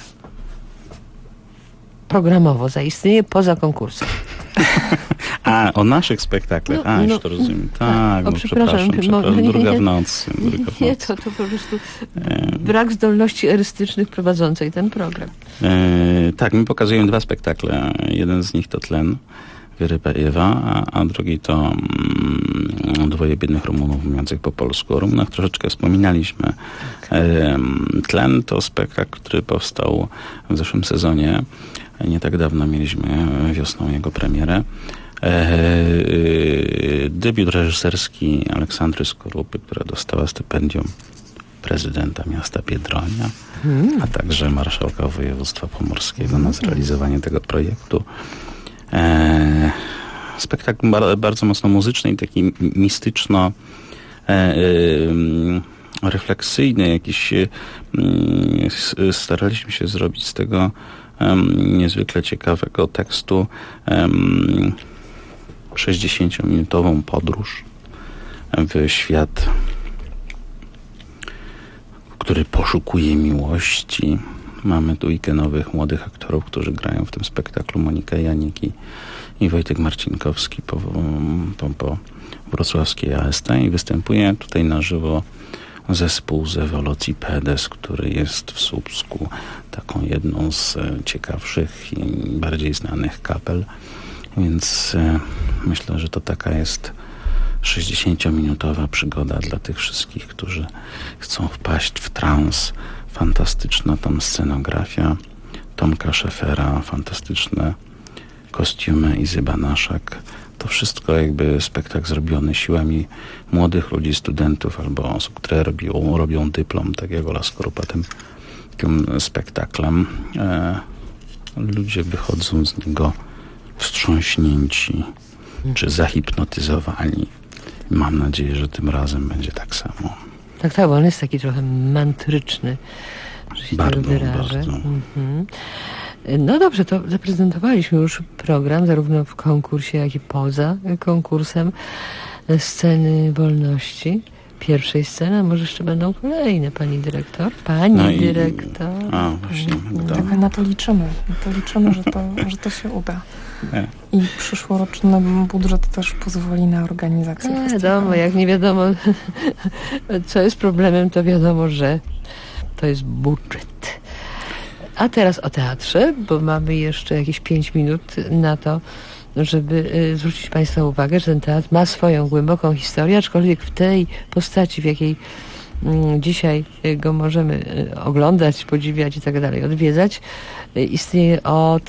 Programowo zaistnieje poza konkursem. A, o naszych spektaklach. Już to rozumiem. Tak, przepraszam. Druga w nocy. Nie, to po prostu brak zdolności erystycznych prowadzącej ten program. Tak, my pokazujemy 2 spektakle. Jeden z nich to Tlen Wiery Pajewa, a drugi to Dwoje biednych Rumunów mówiących po polsku. O Rumunach troszeczkę wspominaliśmy. Tlen to spektakl, który powstał w zeszłym sezonie. Nie tak dawno mieliśmy wiosną jego premierę. Debiut reżyserski Aleksandry Skorupy, która dostała stypendium prezydenta miasta Biedronia, a także marszałka województwa pomorskiego na zrealizowanie tego projektu. Spektakl bardzo mocno muzyczny i taki mistyczno refleksyjny. Jakiś staraliśmy się zrobić z tego niezwykle ciekawego tekstu 60-minutową podróż w świat, który poszukuje miłości. Mamy dwójkę nowych młodych aktorów, którzy grają w tym spektaklu: Monika Janik i Wojtek Marcinkowski po wrocławskiej AST, i występuje tutaj na żywo zespół z Ewolucji Pedes, który jest w Słupsku taką jedną z ciekawszych i bardziej znanych kapel, więc myślę, że to taka jest 60-minutowa przygoda dla tych wszystkich, którzy chcą wpaść w trans. Fantastyczna tam scenografia Tomka Szefera, fantastyczne kostiumy Izy Banaszak. To wszystko jakby spektakl zrobiony siłami młodych ludzi, studentów albo osób, które robią dyplom, tak jak Ola Skorupa tym spektaklem. Ludzie wychodzą z niego wstrząśnięci czy zahipnotyzowani. Mam nadzieję, że tym razem będzie tak samo. Tak, bo on jest taki trochę mantryczny, że się tak wyrażę. No dobrze, to zaprezentowaliśmy już program, zarówno w konkursie, jak i poza konkursem. Sceny wolności. Pierwszej sceny, a może jeszcze będą kolejne, pani dyrektor? Dyrektor. Właśnie. Tak, na to liczymy. Że to się uda. I przyszłoroczny budżet też pozwoli na organizację festiwalu. Wiadomo, jak nie wiadomo, co jest problemem, to wiadomo, że to jest budżet. A teraz o teatrze, bo mamy jeszcze jakieś 5 minut na to, żeby zwrócić Państwa uwagę, że ten teatr ma swoją głęboką historię, aczkolwiek w tej postaci, w jakiej dzisiaj go możemy oglądać, podziwiać i tak dalej, odwiedzać, istnieje od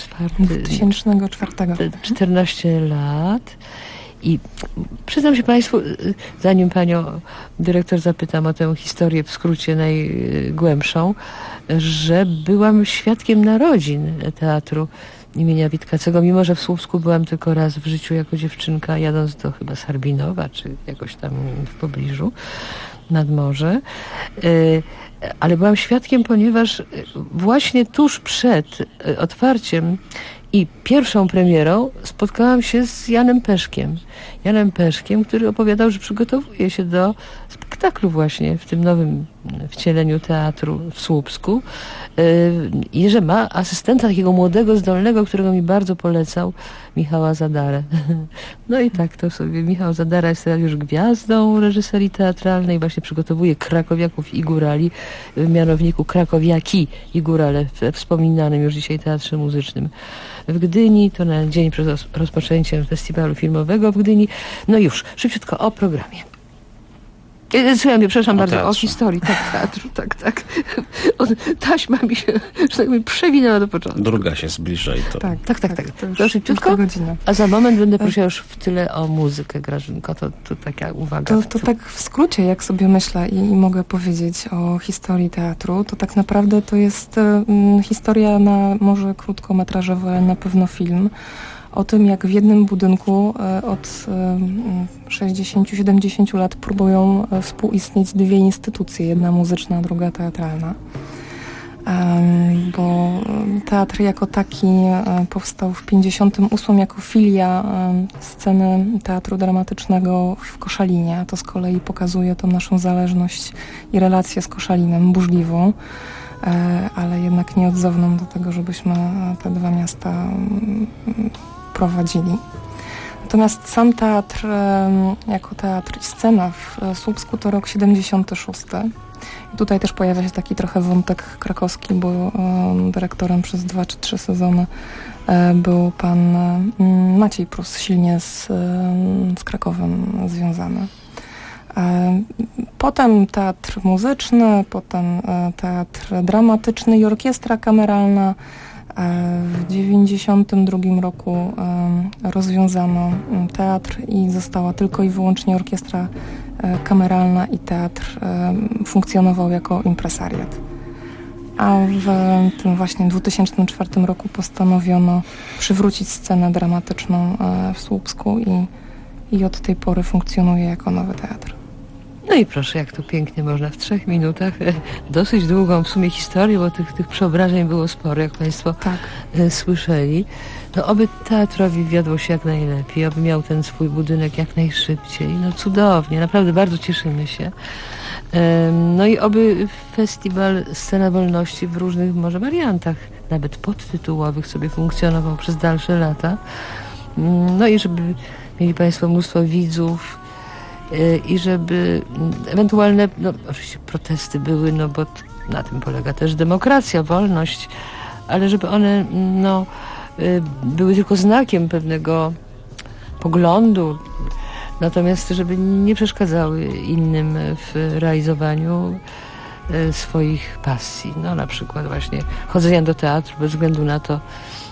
2004. 14 lat. I przyznam się Państwu, zanim Panią dyrektor zapytam o tę historię w skrócie najgłębszą, że byłam świadkiem narodzin teatru imienia Witkacego, mimo że w Słupsku byłam tylko raz w życiu jako dziewczynka, jadąc do chyba Sarbinowa, czy jakoś tam w pobliżu, nad morze. Ale byłam świadkiem, ponieważ właśnie tuż przed otwarciem i pierwszą premierą spotkałam się z Janem Peszkiem. Janem Peszkiem, który opowiadał, że przygotowuje się do spektaklu spektaklu właśnie, w tym nowym wcieleniu teatru w Słupsku. I że ma asystenta takiego młodego, zdolnego, którego mi bardzo polecał, Michała Zadarę. No i tak to sobie. Michał Zadara jest teraz już gwiazdą reżyserii teatralnej, właśnie przygotowuje krakowiaków i górali w mianowniku krakowiaki i górale we wspominanym już dzisiaj Teatrze Muzycznym w Gdyni. To na dzień przed rozpoczęciem festiwalu filmowego w Gdyni. No już, szybciutko o programie. Słuchaj mnie, przepraszam bardzo, teatrze. O historii teatru, tak. Taśma mi się, że tak powiem, przewinęła do początku. Druga się zbliża i to... Tak. To już To szybciutko, 5 godzina. a za moment będę prosiła już w tyle o muzykę, Grażynko, to taka uwaga. To tak w skrócie, jak sobie myślę i mogę powiedzieć o historii teatru, to tak naprawdę to jest historia na może krótkometrażowy, ale na pewno film, o tym, jak w jednym budynku od 60-70 lat próbują współistnieć dwie instytucje, jedna muzyczna, druga teatralna. Bo teatr jako taki powstał w 58 jako filia sceny teatru dramatycznego w Koszalinie. A to z kolei pokazuje tą naszą zależność i relację z Koszalinem, burzliwą, ale jednak nieodzowną do tego, żebyśmy te dwa miasta prowadzili. Natomiast sam teatr, jako teatr i scena w Słupsku to rok 76. I tutaj też pojawia się taki trochę wątek krakowski, bo dyrektorem przez 2 czy 3 sezony był pan Maciej Prus, silnie z Krakowem związany. Potem teatr muzyczny, potem teatr dramatyczny i orkiestra kameralna. W 1992 roku rozwiązano teatr i została tylko i wyłącznie orkiestra kameralna i teatr funkcjonował jako impresariat. A w tym właśnie 2004 roku postanowiono przywrócić scenę dramatyczną w Słupsku i od tej pory funkcjonuje jako nowy teatr. No i proszę, jak to pięknie można w 3 minutach, dosyć długą w sumie historię, bo tych przeobrażeń było sporo, jak Państwo słyszeli. No oby teatrowi wiodło się jak najlepiej, aby miał ten swój budynek jak najszybciej. No cudownie, naprawdę bardzo cieszymy się. No i oby festiwal Scena Wolności w różnych może wariantach, nawet podtytułowych, sobie funkcjonował przez dalsze lata. No i żeby mieli Państwo mnóstwo widzów, i żeby ewentualne, no oczywiście protesty były, no bo na tym polega też demokracja, wolność, ale żeby one, no, były tylko znakiem pewnego poglądu, natomiast żeby nie przeszkadzały innym w realizowaniu swoich pasji. No na przykład właśnie chodzenia do teatru bez względu na to,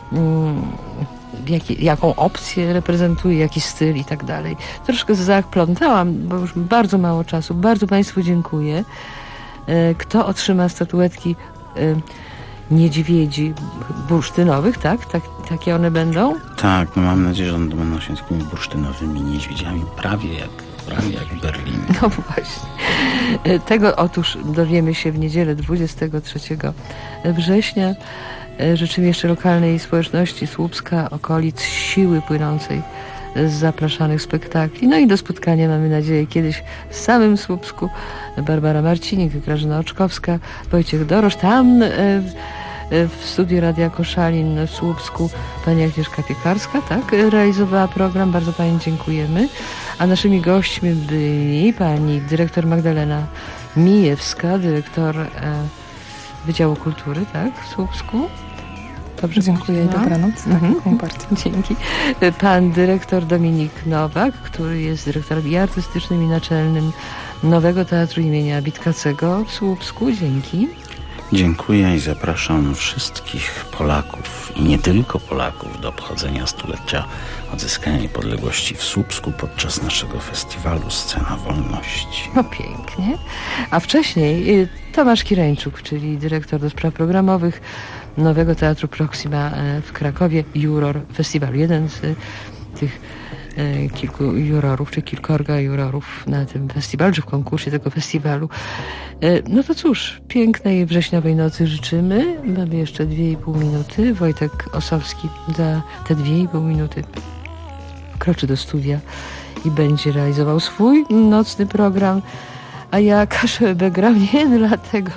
jaką opcję reprezentuje, jaki styl i tak dalej. Troszkę zaplątałam, bo już bardzo mało czasu. Bardzo Państwu dziękuję. Kto otrzyma statuetki niedźwiedzi bursztynowych, tak? Takie one będą? Tak, no mam nadzieję, że one będą się takimi bursztynowymi niedźwiedziami, prawie jak w Berlinie. No właśnie. Tego otóż dowiemy się w niedzielę 23 września. Życzymy jeszcze lokalnej społeczności Słupska, okolic, siły płynącej z zapraszanych spektakli. No i do spotkania mamy nadzieję kiedyś w samym Słupsku. Barbara Marcinik, Grażyna Oczkowska, Wojciech Dorosz. Tam w studiu Radia Koszalin w Słupsku pani Agnieszka Piekarska, tak, realizowała program. Bardzo pani dziękujemy. A naszymi gośćmi byli pani dyrektor Magdalena Mijewska, dyrektor Wydziału Kultury, tak, w Słupsku. Dobrze, dziękuję i dobranoc. Tak, bardzo. Dzięki. Pan dyrektor Dominik Nowak, który jest dyrektorem i artystycznym, i naczelnym Nowego Teatru imienia Witkacego w Słupsku. Dzięki. Dziękuję i zapraszam wszystkich Polaków i nie tylko Polaków do obchodzenia stulecia odzyskania niepodległości w Słupsku podczas naszego festiwalu Scena Wolności. No pięknie. A wcześniej Tomasz Kireńczuk, czyli dyrektor do spraw programowych Nowego Teatru Proxima w Krakowie, juror festiwalu. Jeden z tych kilku jurorów, czy kilkorga jurorów na tym festiwalu, czy w konkursie tego festiwalu. No to cóż, pięknej wrześniowej nocy życzymy. Mamy jeszcze 2,5 minuty. Wojtek Osowski za te 2,5 minuty kroczy do studia i będzie realizował swój nocny program. A ja Kaszubę gram nie dlatego,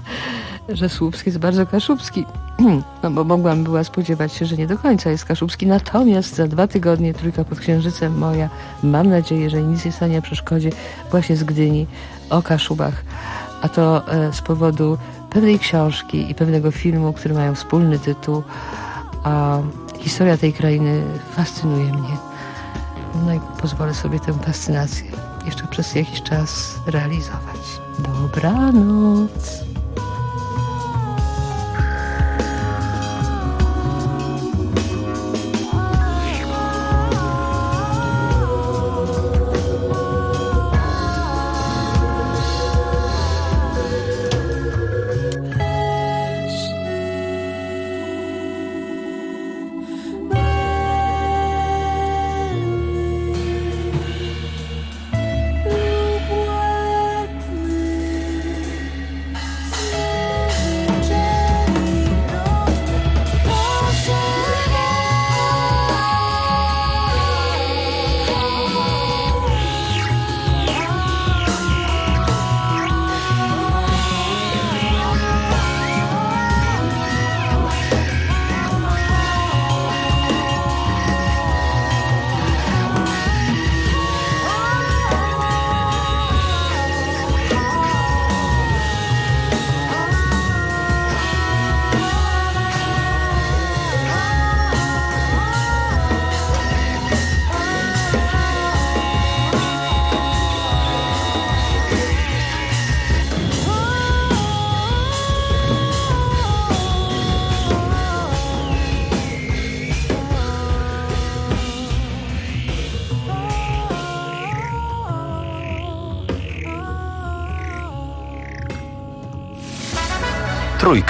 że Słupski jest bardzo kaszubski, no bo mogłam była spodziewać się, że nie do końca jest kaszubski, natomiast za 2 tygodnie Trójka pod Księżycem moja, mam nadzieję, że nic nie stanie na przeszkodzie, właśnie z Gdyni, o Kaszubach, a to z powodu pewnej książki i pewnego filmu, które mają wspólny tytuł, a historia tej krainy fascynuje mnie. No i pozwolę sobie tę fascynację jeszcze przez jakiś czas realizować. Dobranoc. Trójka.